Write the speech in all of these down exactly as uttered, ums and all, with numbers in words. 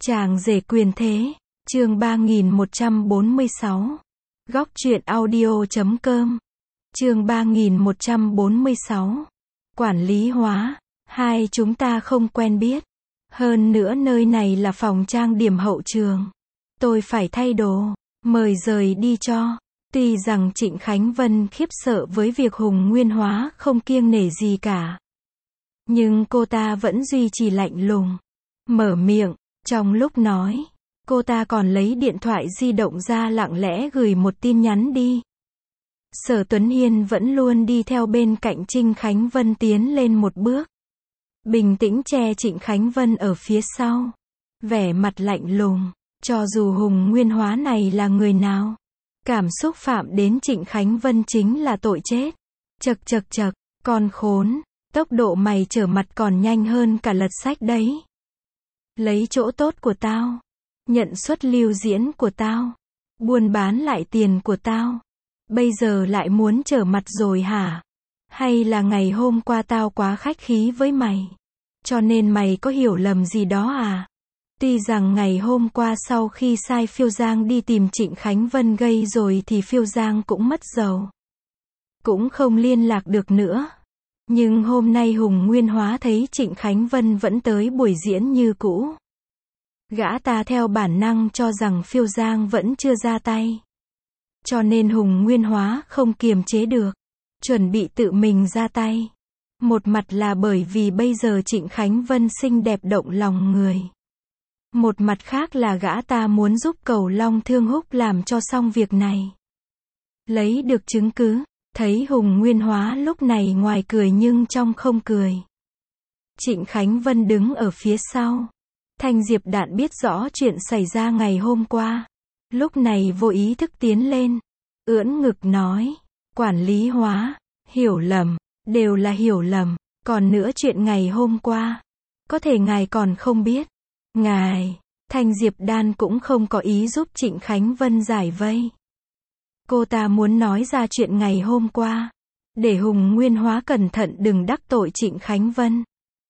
Chàng rể quyền thế, chương ba nghìn một trăm bốn mươi sáu. Góc truyện audio chấm com. Chương ba nghìn một trăm bốn mươi sáu. Quản lý hóa. Hai chúng ta không quen biết. Hơn nữa nơi này là phòng trang điểm hậu trường. Tôi phải thay đồ, mời rời đi cho. Tuy rằng Trịnh Khánh Vân khiếp sợ với việc Hùng Nguyên Hóa không kiêng nể gì cả, nhưng cô ta vẫn duy trì lạnh lùng, mở miệng. Trong lúc nói, cô ta còn lấy điện thoại di động ra lặng lẽ gửi một tin nhắn đi. Sở Tuấn Hiên vẫn luôn đi theo bên cạnh Trịnh Khánh Vân tiến lên một bước, bình tĩnh che Trịnh Khánh Vân ở phía sau, vẻ mặt lạnh lùng. Cho dù Hùng Nguyên Hóa này là người nào, cảm xúc phạm đến Trịnh Khánh Vân chính là tội chết. Chậc chậc chậc, con khốn, tốc độ mày trở mặt còn nhanh hơn cả lật sách đấy. Lấy chỗ tốt của tao, nhận suất lưu diễn của tao, buôn bán lại tiền của tao, bây giờ lại muốn trở mặt rồi hả? Hay là ngày hôm qua tao quá khách khí với mày, cho nên mày có hiểu lầm gì đó à? Tuy rằng ngày hôm qua sau khi sai Phiêu Giang đi tìm Trịnh Khánh Vân gây rồi thì Phiêu Giang cũng mất dầu, cũng không liên lạc được nữa. Nhưng hôm nay Hùng Nguyên Hóa thấy Trịnh Khánh Vân vẫn tới buổi diễn như cũ. Gã ta theo bản năng cho rằng Phiêu Giang vẫn chưa ra tay, cho nên Hùng Nguyên Hóa không kiềm chế được, chuẩn bị tự mình ra tay. Một mặt là bởi vì bây giờ Trịnh Khánh Vân xinh đẹp động lòng người. Một mặt khác là gã ta muốn giúp Cầu Long Thương Húc làm cho xong việc này. Lấy được chứng cứ, thấy Hùng Nguyên Hóa lúc này ngoài cười nhưng trong không cười. Trịnh Khánh Vân đứng ở phía sau. Thanh Diệp Đạn biết rõ chuyện xảy ra ngày hôm qua, lúc này vô ý thức tiến lên, ưỡn ngực nói, quản lý Hóa, hiểu lầm, đều là hiểu lầm, còn nữa chuyện ngày hôm qua, có thể ngài còn không biết. Ngài, Thanh Diệp Đan cũng không có ý giúp Trịnh Khánh Vân giải vây. Cô ta muốn nói ra chuyện ngày hôm qua, để Hùng Nguyên Hóa cẩn thận đừng đắc tội Trịnh Khánh Vân.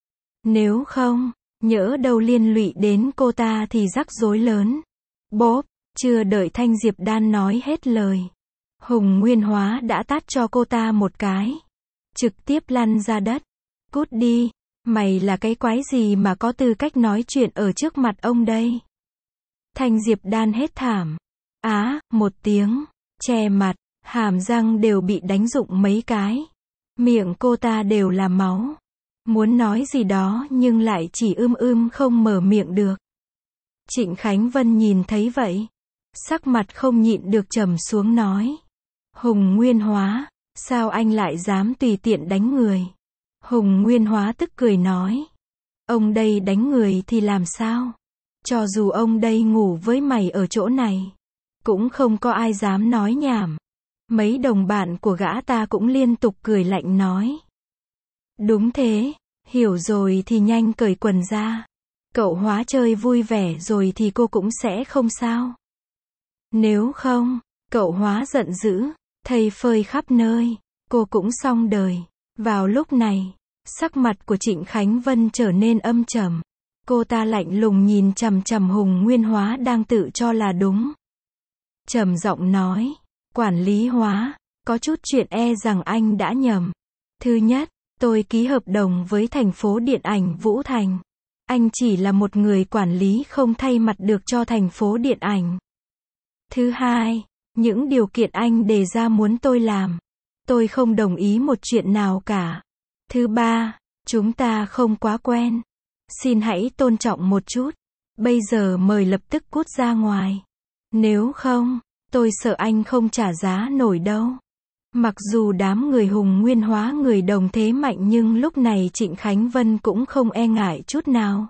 Nếu không, nhỡ đâu liên lụy đến cô ta thì rắc rối lớn. Bốp, chưa đợi Thanh Diệp Đan nói hết lời, Hùng Nguyên Hóa đã tát cho cô ta một cái, trực tiếp lăn ra đất. Cút đi, mày là cái quái gì mà có tư cách nói chuyện ở trước mặt ông đây? Thanh Diệp Đan hét thảm. Á, một tiếng, che mặt, hàm răng đều bị đánh rụng mấy cái. Miệng cô ta đều là máu. Muốn nói gì đó nhưng lại chỉ ưm ưm không mở miệng được. Trịnh Khánh Vân nhìn thấy vậy, sắc mặt không nhịn được trầm xuống nói. Hùng Nguyên Hóa, sao anh lại dám tùy tiện đánh người? Hùng Nguyên Hóa tức cười nói. Ông đây đánh người thì làm sao? Cho dù ông đây ngủ với mày ở chỗ này, cũng không có ai dám nói nhảm. Mấy đồng bạn của gã ta cũng liên tục cười lạnh nói. Đúng thế, hiểu rồi thì nhanh cởi quần ra. Cậu Hóa chơi vui vẻ rồi thì cô cũng sẽ không sao. Nếu không, cậu Hóa giận dữ, thây phơi khắp nơi, cô cũng xong đời. Vào lúc này, sắc mặt của Trịnh Khánh Vân trở nên âm trầm. Cô ta lạnh lùng nhìn chằm chằm Hùng Nguyên Hóa đang tự cho là đúng. Trầm giọng nói, quản lý Hóa, có chút chuyện e rằng anh đã nhầm. Thứ nhất, tôi ký hợp đồng với thành phố điện ảnh Vũ Thành. Anh chỉ là một người quản lý không thay mặt được cho thành phố điện ảnh. Thứ hai, những điều kiện anh đề ra muốn tôi làm, tôi không đồng ý một chuyện nào cả. Thứ ba, chúng ta không quá quen. Xin hãy tôn trọng một chút. Bây giờ mời lập tức cút ra ngoài. Nếu không, tôi sợ anh không trả giá nổi đâu. Mặc dù đám người Hùng Nguyên Hóa người đồng thế mạnh nhưng lúc này Trịnh Khánh Vân cũng không e ngại chút nào.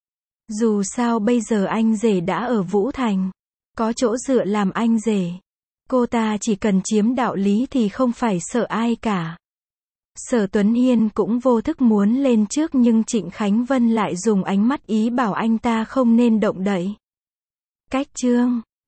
Dù sao bây giờ anh rể đã ở Vũ Thành, có chỗ dựa làm anh rể. Cô ta chỉ cần chiếm đạo lý thì không phải sợ ai cả. Sở Tuấn Hiên cũng vô thức muốn lên trước nhưng Trịnh Khánh Vân lại dùng ánh mắt ý bảo anh ta không nên động đậy. Cách chương